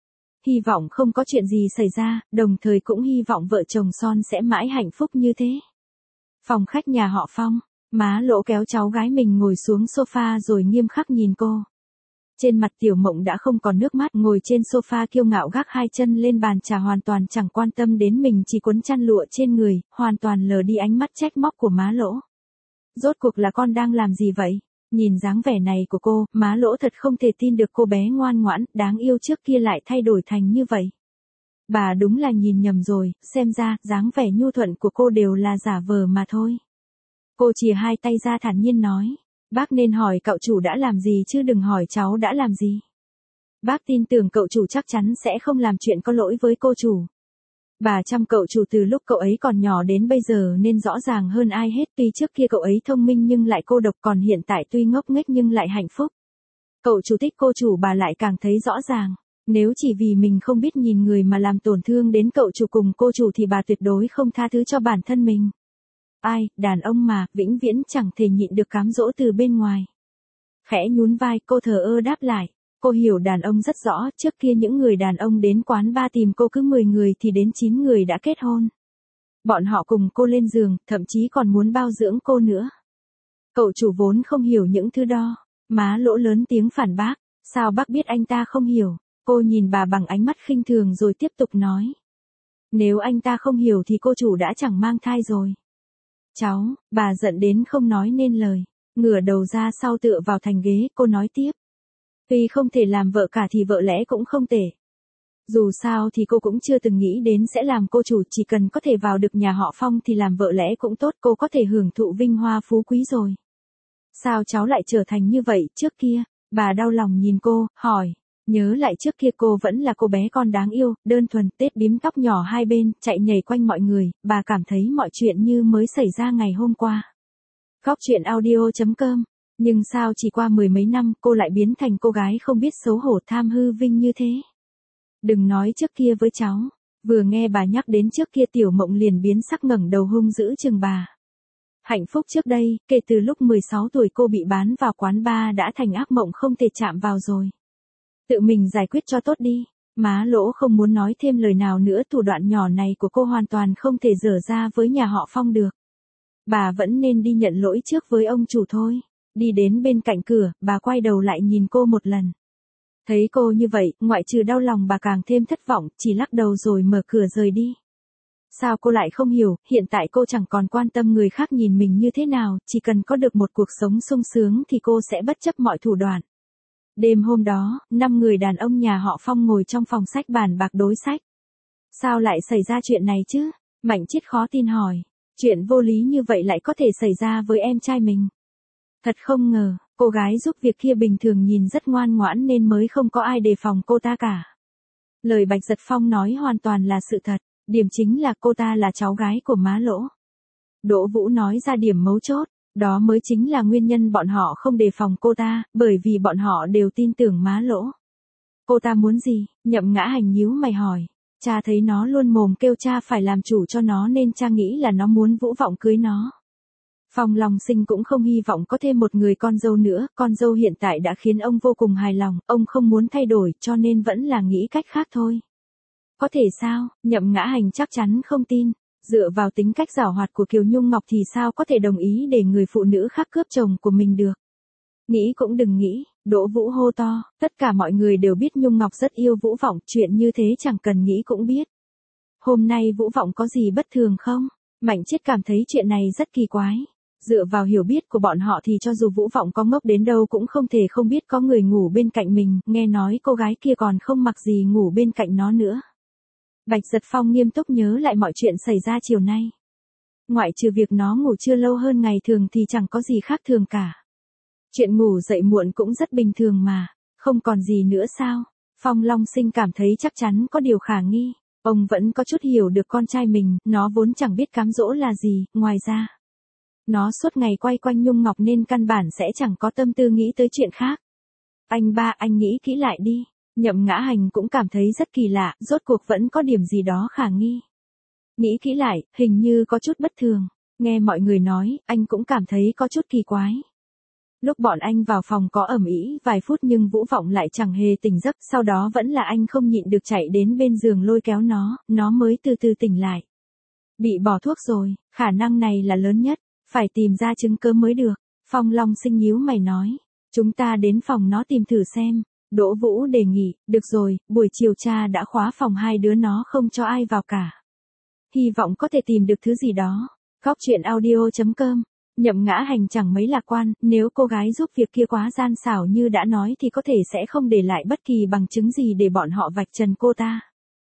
Hy vọng không có chuyện gì xảy ra, đồng thời cũng hy vọng vợ chồng Son sẽ mãi hạnh phúc như thế. Phòng khách nhà họ Phong, má Lỗ kéo cháu gái mình ngồi xuống sofa rồi nghiêm khắc nhìn cô. Trên mặt Tiểu Mộng đã không còn nước mắt, ngồi trên sofa kiêu ngạo gác hai chân lên bàn trà hoàn toàn chẳng quan tâm đến mình, chỉ cuốn chăn lụa trên người, hoàn toàn lờ đi ánh mắt trách móc của má Lỗ. Rốt cuộc là con đang làm gì vậy? Nhìn dáng vẻ này của cô, má Lỗ thật không thể tin được cô bé ngoan ngoãn, đáng yêu trước kia lại thay đổi thành như vậy. Bà đúng là nhìn nhầm rồi, xem ra, dáng vẻ nhu thuận của cô đều là giả vờ mà thôi. Cô chìa hai tay ra thản nhiên nói. Bác nên hỏi cậu chủ đã làm gì chứ đừng hỏi cháu đã làm gì. Bác tin tưởng cậu chủ chắc chắn sẽ không làm chuyện có lỗi với cô chủ. Bà chăm cậu chủ từ lúc cậu ấy còn nhỏ đến bây giờ nên rõ ràng hơn ai hết, tuy trước kia cậu ấy thông minh nhưng lại cô độc, còn hiện tại tuy ngốc nghếch nhưng lại hạnh phúc. Cậu chủ thích cô chủ bà lại càng thấy rõ ràng. Nếu chỉ vì mình không biết nhìn người mà làm tổn thương đến cậu chủ cùng cô chủ thì bà tuyệt đối không tha thứ cho bản thân mình. Ai, đàn ông mà, vĩnh viễn chẳng thể nhịn được cám dỗ từ bên ngoài. Khẽ nhún vai, cô thờ ơ đáp lại. Cô hiểu đàn ông rất rõ, trước kia những người đàn ông đến quán bar tìm cô cứ mười người thì đến chín người đã kết hôn. Bọn họ cùng cô lên giường, thậm chí còn muốn bao dưỡng cô nữa. Cậu chủ vốn không hiểu những thứ đó. Má Lỗ lớn tiếng phản bác. Sao bác biết anh ta không hiểu? Cô nhìn bà bằng ánh mắt khinh thường rồi tiếp tục nói. Nếu anh ta không hiểu thì cô chủ đã chẳng mang thai rồi. Cháu, bà giận đến không nói nên lời. Ngửa đầu ra sau tựa vào thành ghế, cô nói tiếp. Tuy không thể làm vợ cả thì vợ lẽ cũng không tệ. Dù sao thì cô cũng chưa từng nghĩ đến sẽ làm cô chủ, chỉ cần có thể vào được nhà họ Phong thì làm vợ lẽ cũng tốt, cô có thể hưởng thụ vinh hoa phú quý rồi. Sao cháu lại trở thành như vậy, trước kia, bà đau lòng nhìn cô, hỏi. Nhớ lại trước kia cô vẫn là cô bé con đáng yêu, đơn thuần, tết bím tóc nhỏ hai bên, chạy nhảy quanh mọi người, bà cảm thấy mọi chuyện như mới xảy ra ngày hôm qua. Góc truyện audio chấm com. Nhưng sao chỉ qua mười mấy năm cô lại biến thành cô gái không biết xấu hổ tham hư vinh như thế? Đừng nói trước kia với cháu. Vừa nghe bà nhắc đến trước kia Tiểu Mộng liền biến sắc ngẩng đầu hung dữ chừng bà. Hạnh phúc trước đây, kể từ lúc mười sáu tuổi cô bị bán vào quán bar đã thành ác mộng không thể chạm vào rồi. Tự mình giải quyết cho tốt đi. Má Lỗ không muốn nói thêm lời nào nữa, thủ đoạn nhỏ này của cô hoàn toàn không thể dở ra với nhà họ Phong được. Bà vẫn nên đi nhận lỗi trước với ông chủ thôi. Đi đến bên cạnh cửa, bà quay đầu lại nhìn cô một lần. Thấy cô như vậy, ngoại trừ đau lòng bà càng thêm thất vọng, chỉ lắc đầu rồi mở cửa rời đi. Sao cô lại không hiểu, hiện tại cô chẳng còn quan tâm người khác nhìn mình như thế nào, chỉ cần có được một cuộc sống sung sướng thì cô sẽ bất chấp mọi thủ đoạn. Đêm hôm đó, năm người đàn ông nhà họ Phong ngồi trong phòng sách bàn bạc đối sách. Sao lại xảy ra chuyện này chứ? Mạnh Chiết khó tin hỏi. Chuyện vô lý như vậy lại có thể xảy ra với em trai mình. Thật không ngờ, cô gái giúp việc kia bình thường nhìn rất ngoan ngoãn nên mới không có ai đề phòng cô ta cả. Lời Bạch Giật Phong nói hoàn toàn là sự thật, điểm chính là cô ta là cháu gái của má Lỗ. Đỗ Vũ nói ra điểm mấu chốt, đó mới chính là nguyên nhân bọn họ không đề phòng cô ta, bởi vì bọn họ đều tin tưởng má Lỗ. Cô ta muốn gì? Nhậm Ngã Hành nhíu mày hỏi. Cha thấy nó luôn mồm kêu cha phải làm chủ cho nó nên cha nghĩ là nó muốn Vũ Vọng cưới nó. Phong Long Sinh cũng không hy vọng có thêm một người con dâu nữa, con dâu hiện tại đã khiến ông vô cùng hài lòng, ông không muốn thay đổi cho nên vẫn là nghĩ cách khác thôi. Có thể sao? Nhậm Ngã Hành chắc chắn không tin. Dựa vào tính cách giảo hoạt của Kiều Nhung Ngọc thì sao có thể đồng ý để người phụ nữ khác cướp chồng của mình được. Nghĩ cũng đừng nghĩ, Đỗ Vũ hô to, tất cả mọi người đều biết Nhung Ngọc rất yêu Vũ Vọng, chuyện như thế chẳng cần nghĩ cũng biết. Hôm nay Vũ Vọng có gì bất thường không? Mạnh Chiết cảm thấy chuyện này rất kỳ quái. Dựa vào hiểu biết của bọn họ thì cho dù Vũ Vọng có ngốc đến đâu cũng không thể không biết có người ngủ bên cạnh mình, nghe nói cô gái kia còn không mặc gì ngủ bên cạnh nó nữa. Bạch Giật Phong nghiêm túc nhớ lại mọi chuyện xảy ra chiều nay. Ngoại trừ việc nó ngủ chưa lâu hơn ngày thường thì chẳng có gì khác thường cả. Chuyện ngủ dậy muộn cũng rất bình thường mà, không còn gì nữa sao? Phong Long Sinh cảm thấy chắc chắn có điều khả nghi. Ông vẫn có chút hiểu được con trai mình, nó vốn chẳng biết cám dỗ là gì, ngoài ra. Nó suốt ngày quay quanh Nhung Ngọc nên căn bản sẽ chẳng có tâm tư nghĩ tới chuyện khác. Anh ba, anh nghĩ kỹ lại đi. Nhậm Ngã Hành cũng cảm thấy rất kỳ lạ, rốt cuộc vẫn có điểm gì đó khả nghi. Nghĩ kỹ lại, hình như có chút bất thường. Nghe mọi người nói, anh cũng cảm thấy có chút kỳ quái. Lúc bọn anh vào phòng có ầm ĩ vài phút nhưng Vũ Vọng lại chẳng hề tỉnh giấc, sau đó vẫn là anh không nhịn được chạy đến bên giường lôi kéo nó, nó mới từ từ tỉnh lại. Bị bỏ thuốc rồi, khả năng này là lớn nhất, phải tìm ra chứng cớ mới được. Phong Long Sinh nhíu mày nói, chúng ta đến phòng nó tìm thử xem. Đỗ Vũ đề nghị, được rồi, buổi chiều cha đã khóa phòng hai đứa nó không cho ai vào cả. Hy vọng có thể tìm được thứ gì đó. Góc truyện audio chấm com. Nhậm Ngã Hành chẳng mấy lạc quan, nếu cô gái giúp việc kia quá gian xảo như đã nói thì có thể sẽ không để lại bất kỳ bằng chứng gì để bọn họ vạch trần cô ta.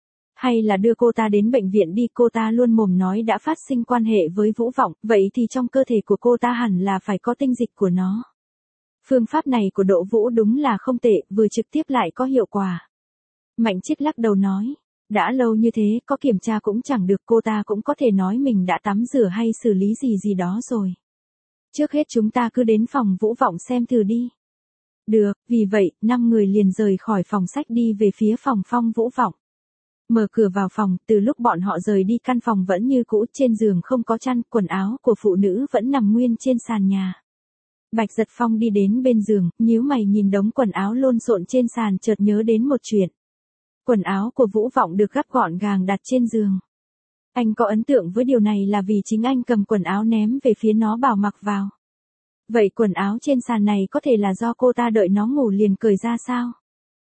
Hay là đưa cô ta đến bệnh viện đi, cô ta luôn mồm nói đã phát sinh quan hệ với Vũ Vọng, vậy thì trong cơ thể của cô ta hẳn là phải có tinh dịch của nó. Phương pháp này của Đỗ Vũ đúng là không tệ, vừa trực tiếp lại có hiệu quả. Mạnh Chiết lắc đầu nói, đã lâu như thế, có kiểm tra cũng chẳng được, cô ta cũng có thể nói mình đã tắm rửa hay xử lý gì gì đó rồi. Trước hết chúng ta cứ đến phòng Vũ Vọng xem thử đi. Được, vì vậy, năm người liền rời khỏi phòng sách đi về phía phòng Phong Vũ Vọng. Mở cửa vào phòng, từ lúc bọn họ rời đi căn phòng vẫn như cũ, trên giường không có chăn, quần áo của phụ nữ vẫn nằm nguyên trên sàn nhà. Bạch Giật Phong đi đến bên giường, nhíu mày nhìn đống quần áo lộn xộn trên sàn, chợt nhớ đến một chuyện. Quần áo của Vũ Vọng được gấp gọn gàng đặt trên giường. Anh có ấn tượng với điều này là vì chính anh cầm quần áo ném về phía nó bảo mặc vào. Vậy quần áo trên sàn này có thể là do cô ta đợi nó ngủ liền cởi ra sao?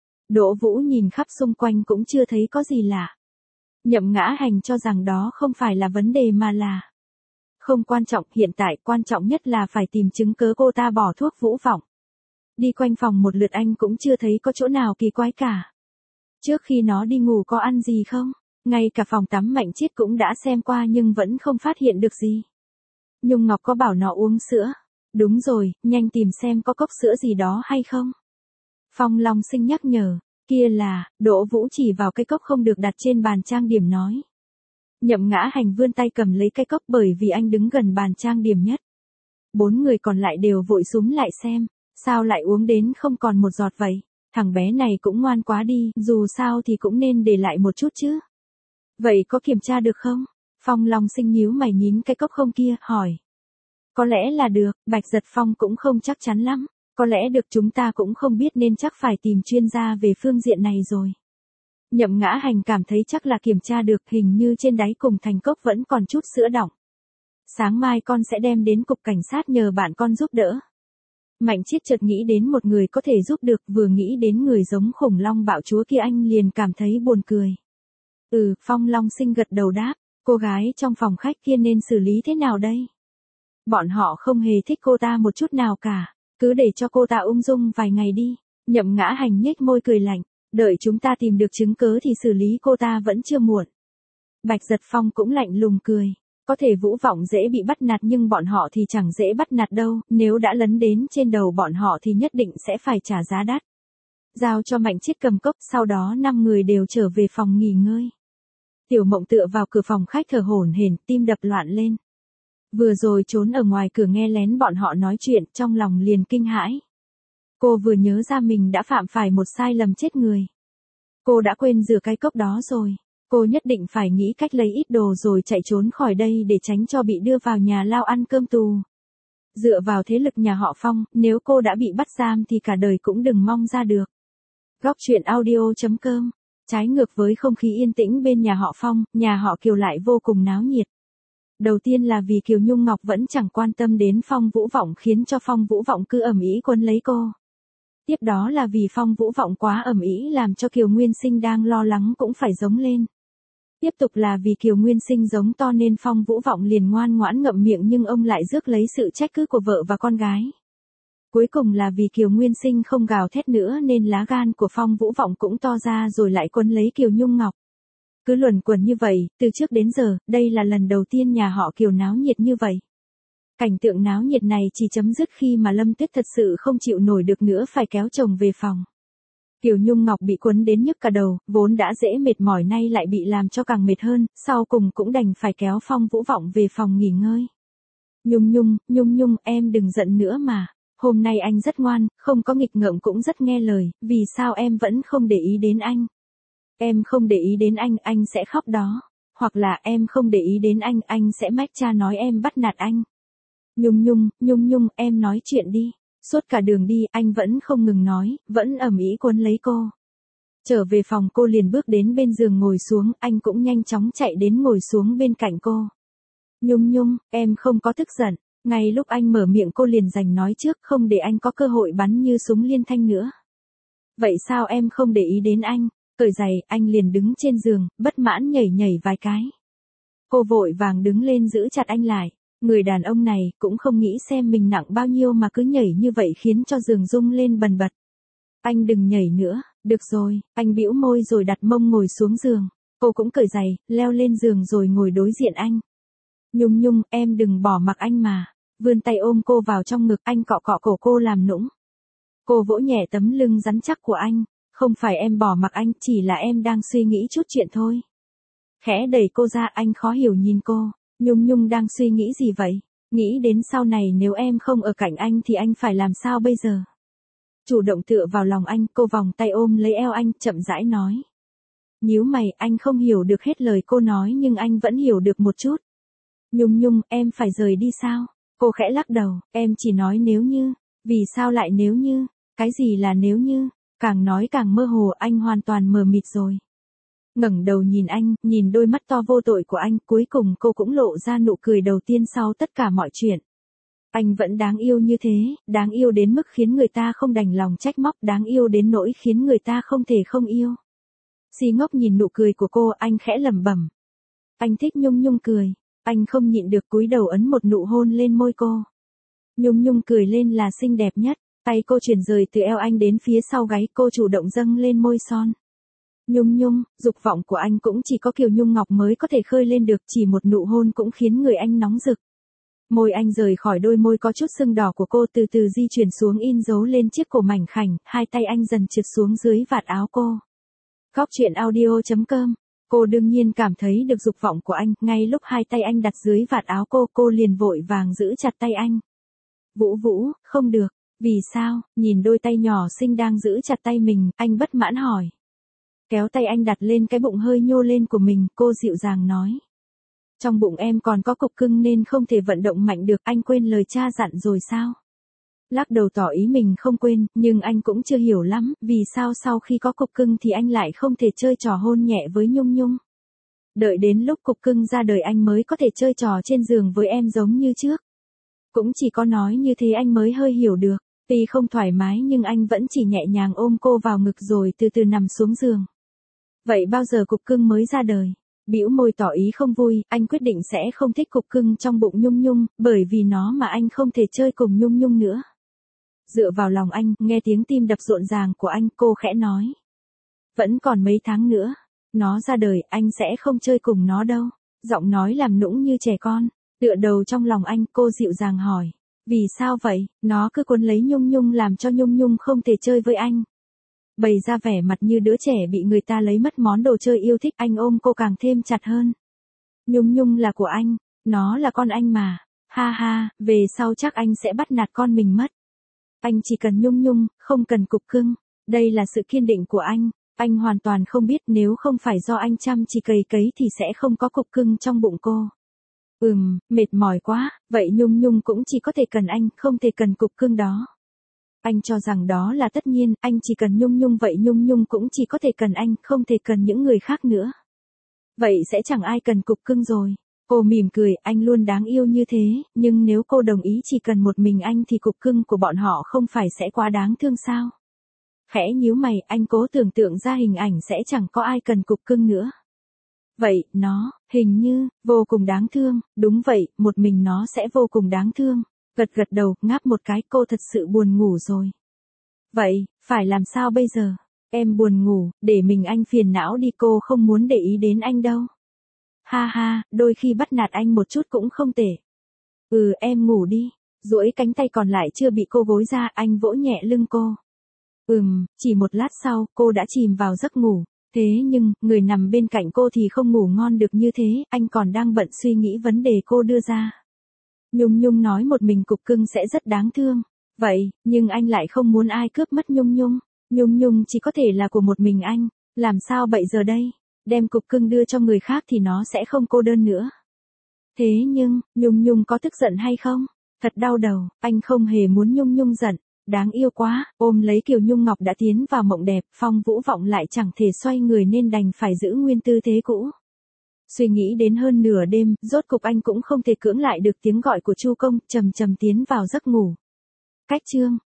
Đỗ Vũ nhìn khắp xung quanh cũng chưa thấy có gì lạ. Nhậm Ngã Hành cho rằng đó không phải là vấn đề mà là không quan trọng, hiện tại quan trọng nhất là phải tìm chứng cớ cô ta bỏ thuốc Vũ Vọng. Đi quanh phòng một lượt anh cũng chưa thấy có chỗ nào kỳ quái cả. Trước khi nó đi ngủ có ăn gì không? Ngay cả phòng tắm Mạnh Chiết cũng đã xem qua nhưng vẫn không phát hiện được gì. Nhung Ngọc có bảo nó uống sữa. Đúng rồi, nhanh tìm xem có cốc sữa gì đó hay không. Phong Long Sinh nhắc nhở, kia là, Đỗ Vũ chỉ vào cái cốc không được đặt trên bàn trang điểm nói. Nhậm Ngã Hành vươn tay cầm lấy cái cốc bởi vì anh đứng gần bàn trang điểm nhất. Bốn người còn lại đều vội súm lại xem, sao lại uống đến không còn một giọt vậy, thằng bé này cũng ngoan quá đi, dù sao thì cũng nên để lại một chút chứ. Vậy có kiểm tra được không? Phong Long Sinh nhíu mày nhìn cái cốc không kia, hỏi. Có lẽ là được, Bạch Giật Phong cũng không chắc chắn lắm, có lẽ được chúng ta cũng không biết nên chắc phải tìm chuyên gia về phương diện này rồi. Nhậm Ngã Hành cảm thấy chắc là kiểm tra được, hình như trên đáy cùng thành cốc vẫn còn chút sữa đọng. Sáng mai con sẽ đem đến cục cảnh sát nhờ bạn con giúp đỡ. Mạnh Chiết chợt nghĩ đến một người có thể giúp được, vừa nghĩ đến người giống khủng long bạo chúa kia anh liền cảm thấy buồn cười. Ừ, Phong Long Sinh gật đầu đáp, cô gái trong phòng khách kia nên xử lý thế nào đây? Bọn họ không hề thích cô ta một chút nào cả, cứ để cho cô ta ung dung vài ngày đi. Nhậm Ngã Hành nhếch môi cười lạnh, đợi chúng ta tìm được chứng cớ thì xử lý cô ta vẫn chưa muộn. Bạch Giật Phong cũng lạnh lùng cười, có thể Vũ Vọng dễ bị bắt nạt nhưng bọn họ thì chẳng dễ bắt nạt đâu, nếu đã lấn đến trên đầu bọn họ thì nhất định sẽ phải trả giá đắt. Giao cho Mạnh Chiết cầm cốc, sau đó năm người đều trở về phòng nghỉ ngơi. Tiểu Mộng tựa vào cửa phòng khách thở hổn hển, tim đập loạn lên. Vừa rồi trốn ở ngoài cửa nghe lén bọn họ nói chuyện, trong lòng liền kinh hãi. Cô vừa nhớ ra mình đã phạm phải một sai lầm chết người. Cô đã quên rửa cái cốc đó rồi. Cô nhất định phải nghĩ cách lấy ít đồ rồi chạy trốn khỏi đây để tránh cho bị đưa vào nhà lao ăn cơm tù. Dựa vào thế lực nhà họ Phong, nếu cô đã bị bắt giam thì cả đời cũng đừng mong ra được. Góc truyện audio chấm com. Trái ngược với không khí yên tĩnh bên nhà họ Phong, nhà họ Kiều lại vô cùng náo nhiệt. Đầu tiên là vì Kiều Nhung Ngọc vẫn chẳng quan tâm đến Phong Vũ Vọng khiến cho Phong Vũ Vọng cứ ầm ĩ quấn lấy cô. Tiếp đó là vì Phong Vũ Vọng quá ầm ĩ làm cho Kiều Nguyên Sinh đang lo lắng cũng phải giống lên. Tiếp tục là vì Kiều Nguyên Sinh giống to nên Phong Vũ Vọng liền ngoan ngoãn ngậm miệng nhưng ông lại rước lấy sự trách cứ của vợ và con gái. Cuối cùng là vì Kiều Nguyên Sinh không gào thét nữa nên lá gan của Phong Vũ Vọng cũng to ra rồi lại quấn lấy Kiều Nhung Ngọc. Cứ luẩn quẩn như vậy, từ trước đến giờ, đây là lần đầu tiên nhà họ Kiều náo nhiệt như vậy. Cảnh tượng náo nhiệt này chỉ chấm dứt khi mà Lâm Tuyết thật sự không chịu nổi được nữa phải kéo chồng về phòng. Kiều Nhung Ngọc bị quấn đến nhức cả đầu, vốn đã dễ mệt mỏi nay lại bị làm cho càng mệt hơn, sau cùng cũng đành phải kéo Phong Vũ Vọng về phòng nghỉ ngơi. Nhung Nhung, Nhung Nhung, em đừng giận nữa mà. Hôm nay anh rất ngoan, không có nghịch ngợm cũng rất nghe lời, vì sao em vẫn không để ý đến anh? Em không để ý đến anh, anh sẽ khóc đó. Hoặc là em không để ý đến anh, anh sẽ mách cha nói em bắt nạt anh. Nhung Nhung, Nhung Nhung, em nói chuyện đi. Suốt cả đường đi, anh vẫn không ngừng nói, vẫn ầm ĩ quấn lấy cô. Trở về phòng cô liền bước đến bên giường ngồi xuống, anh cũng nhanh chóng chạy đến ngồi xuống bên cạnh cô. Nhung Nhung, em không có tức giận. Ngay lúc anh mở miệng cô liền giành nói trước không để anh có cơ hội bắn như súng liên thanh nữa. Vậy sao em không để ý đến anh? Cởi giày, anh liền đứng trên giường, bất mãn nhảy nhảy vài cái. Cô vội vàng đứng lên giữ chặt anh lại. Người đàn ông này cũng không nghĩ xem mình nặng bao nhiêu mà cứ nhảy như vậy khiến cho giường rung lên bần bật. Anh đừng nhảy nữa, được rồi, anh bĩu môi rồi đặt mông ngồi xuống giường. Cô cũng cởi giày, leo lên giường rồi ngồi đối diện anh. Nhung Nhung, em đừng bỏ mặc anh mà. Vươn tay ôm cô vào trong ngực, anh cọ cọ cổ cô làm nũng. Cô vỗ nhẹ tấm lưng rắn chắc của anh. Không phải em bỏ mặc anh, chỉ là em đang suy nghĩ chút chuyện thôi. Khẽ đẩy cô ra, anh khó hiểu nhìn cô. Nhung Nhung đang suy nghĩ gì vậy? Nghĩ đến sau này nếu em không ở cạnh anh thì anh phải làm sao bây giờ? Chủ động tựa vào lòng anh, cô vòng tay ôm lấy eo anh, chậm rãi nói. Nhíu mày, anh không hiểu được hết lời cô nói nhưng anh vẫn hiểu được một chút. Nhung Nhung, em phải rời đi sao? Cô khẽ lắc đầu, em chỉ nói nếu như. Vì sao lại nếu như? Cái gì là nếu như? Càng nói càng mơ hồ, anh hoàn toàn mờ mịt rồi. Ngẩng đầu nhìn anh, nhìn đôi mắt to vô tội của anh, cuối cùng cô cũng lộ ra nụ cười đầu tiên sau tất cả mọi chuyện. Anh vẫn đáng yêu như thế, đáng yêu đến mức khiến người ta không đành lòng trách móc, đáng yêu đến nỗi khiến người ta không thể không yêu. Si ngốc nhìn nụ cười của cô, anh khẽ lẩm bẩm. Anh thích Nhung Nhung cười, anh không nhịn được cúi đầu ấn một nụ hôn lên môi cô. Nhung Nhung cười lên là xinh đẹp nhất, tay cô chuyển rời từ eo anh đến phía sau gáy, cô chủ động dâng lên môi son. Nhung Nhung, dục vọng của anh cũng chỉ có Kiều Nhung Ngọc mới có thể khơi lên được, chỉ một nụ hôn cũng khiến người anh nóng rực. Môi anh rời khỏi đôi môi có chút sưng đỏ của cô từ từ di chuyển xuống in dấu lên chiếc cổ mảnh khảnh, hai tay anh dần trượt xuống dưới vạt áo cô. Góc truyện audio chấm com. Cô đương nhiên cảm thấy được dục vọng của anh, ngay lúc hai tay anh đặt dưới vạt áo cô, cô liền vội vàng giữ chặt tay anh. Vũ Vũ, không được, vì sao? Nhìn đôi tay nhỏ xinh đang giữ chặt tay mình, anh bất mãn hỏi. Kéo tay anh đặt lên cái bụng hơi nhô lên của mình, cô dịu dàng nói. Trong bụng em còn có cục cưng nên không thể vận động mạnh được, anh quên lời cha dặn rồi sao? Lắc đầu tỏ ý mình không quên, nhưng anh cũng chưa hiểu lắm, vì sao sau khi có cục cưng thì anh lại không thể chơi trò hôn nhẹ với Nhung Nhung. Đợi đến lúc cục cưng ra đời anh mới có thể chơi trò trên giường với em giống như trước. Cũng chỉ có nói như thế anh mới hơi hiểu được, tuy không thoải mái nhưng anh vẫn chỉ nhẹ nhàng ôm cô vào ngực rồi từ từ nằm xuống giường. Vậy bao giờ cục cưng mới ra đời? Bĩu môi tỏ ý không vui, anh quyết định sẽ không thích cục cưng trong bụng Nhung Nhung, bởi vì nó mà anh không thể chơi cùng Nhung Nhung nữa. Dựa vào lòng anh, nghe tiếng tim đập rộn ràng của anh, cô khẽ nói. Vẫn còn mấy tháng nữa, nó ra đời, anh sẽ không chơi cùng nó đâu. Giọng nói làm nũng như trẻ con, tựa đầu trong lòng anh, cô dịu dàng hỏi. Vì sao vậy? Nó cứ cuốn lấy Nhung Nhung làm cho Nhung Nhung không thể chơi với anh. Bày ra vẻ mặt như đứa trẻ bị người ta lấy mất món đồ chơi yêu thích, anh ôm cô càng thêm chặt hơn. Nhung Nhung là của anh, nó là con anh mà. Ha ha, về sau chắc anh sẽ bắt nạt con mình mất. Anh chỉ cần Nhung Nhung, không cần cục cưng. Đây là sự kiên định của anh. Anh hoàn toàn không biết nếu không phải do anh chăm chỉ cày cấy thì sẽ không có cục cưng trong bụng cô. Ừm, mệt mỏi quá, vậy Nhung Nhung cũng chỉ có thể cần anh, không thể cần cục cưng đó. Anh cho rằng đó là tất nhiên, anh chỉ cần Nhung Nhung vậy Nhung Nhung cũng chỉ có thể cần anh, không thể cần những người khác nữa. Vậy sẽ chẳng ai cần cục cưng rồi. Cô mỉm cười, anh luôn đáng yêu như thế, nhưng nếu cô đồng ý chỉ cần một mình anh thì cục cưng của bọn họ không phải sẽ quá đáng thương sao? Khẽ nhíu mày, anh cố tưởng tượng ra hình ảnh sẽ chẳng có ai cần cục cưng nữa. Vậy, nó, hình như, vô cùng đáng thương, đúng vậy, một mình nó sẽ vô cùng đáng thương. Gật gật đầu, ngáp một cái, cô thật sự buồn ngủ rồi. Vậy, phải làm sao bây giờ? Em buồn ngủ, để mình anh phiền não đi, cô không muốn để ý đến anh đâu. Ha ha, đôi khi bắt nạt anh một chút cũng không tệ. Ừ, em ngủ đi. Duỗi cánh tay còn lại chưa bị cô gối ra, anh vỗ nhẹ lưng cô. Ừm, chỉ một lát sau, cô đã chìm vào giấc ngủ. Thế nhưng, người nằm bên cạnh cô thì không ngủ ngon được như thế, anh còn đang bận suy nghĩ vấn đề cô đưa ra. Nhung Nhung nói một mình cục cưng sẽ rất đáng thương. Vậy, nhưng anh lại không muốn ai cướp mất Nhung Nhung. Nhung Nhung chỉ có thể là của một mình anh. Làm sao vậy giờ đây? Đem cục cưng đưa cho người khác thì nó sẽ không cô đơn nữa. Thế nhưng, Nhung Nhung có tức giận hay không? Thật đau đầu, anh không hề muốn Nhung Nhung giận. Đáng yêu quá, ôm lấy Kiều Nhung Ngọc đã tiến vào mộng đẹp, Phong Vũ Vọng lại chẳng thể xoay người nên đành phải giữ nguyên tư thế cũ. Suy nghĩ đến hơn nửa đêm, rốt cục anh cũng không thể cưỡng lại được tiếng gọi của Chu Công, trầm trầm tiến vào giấc ngủ. Cách chương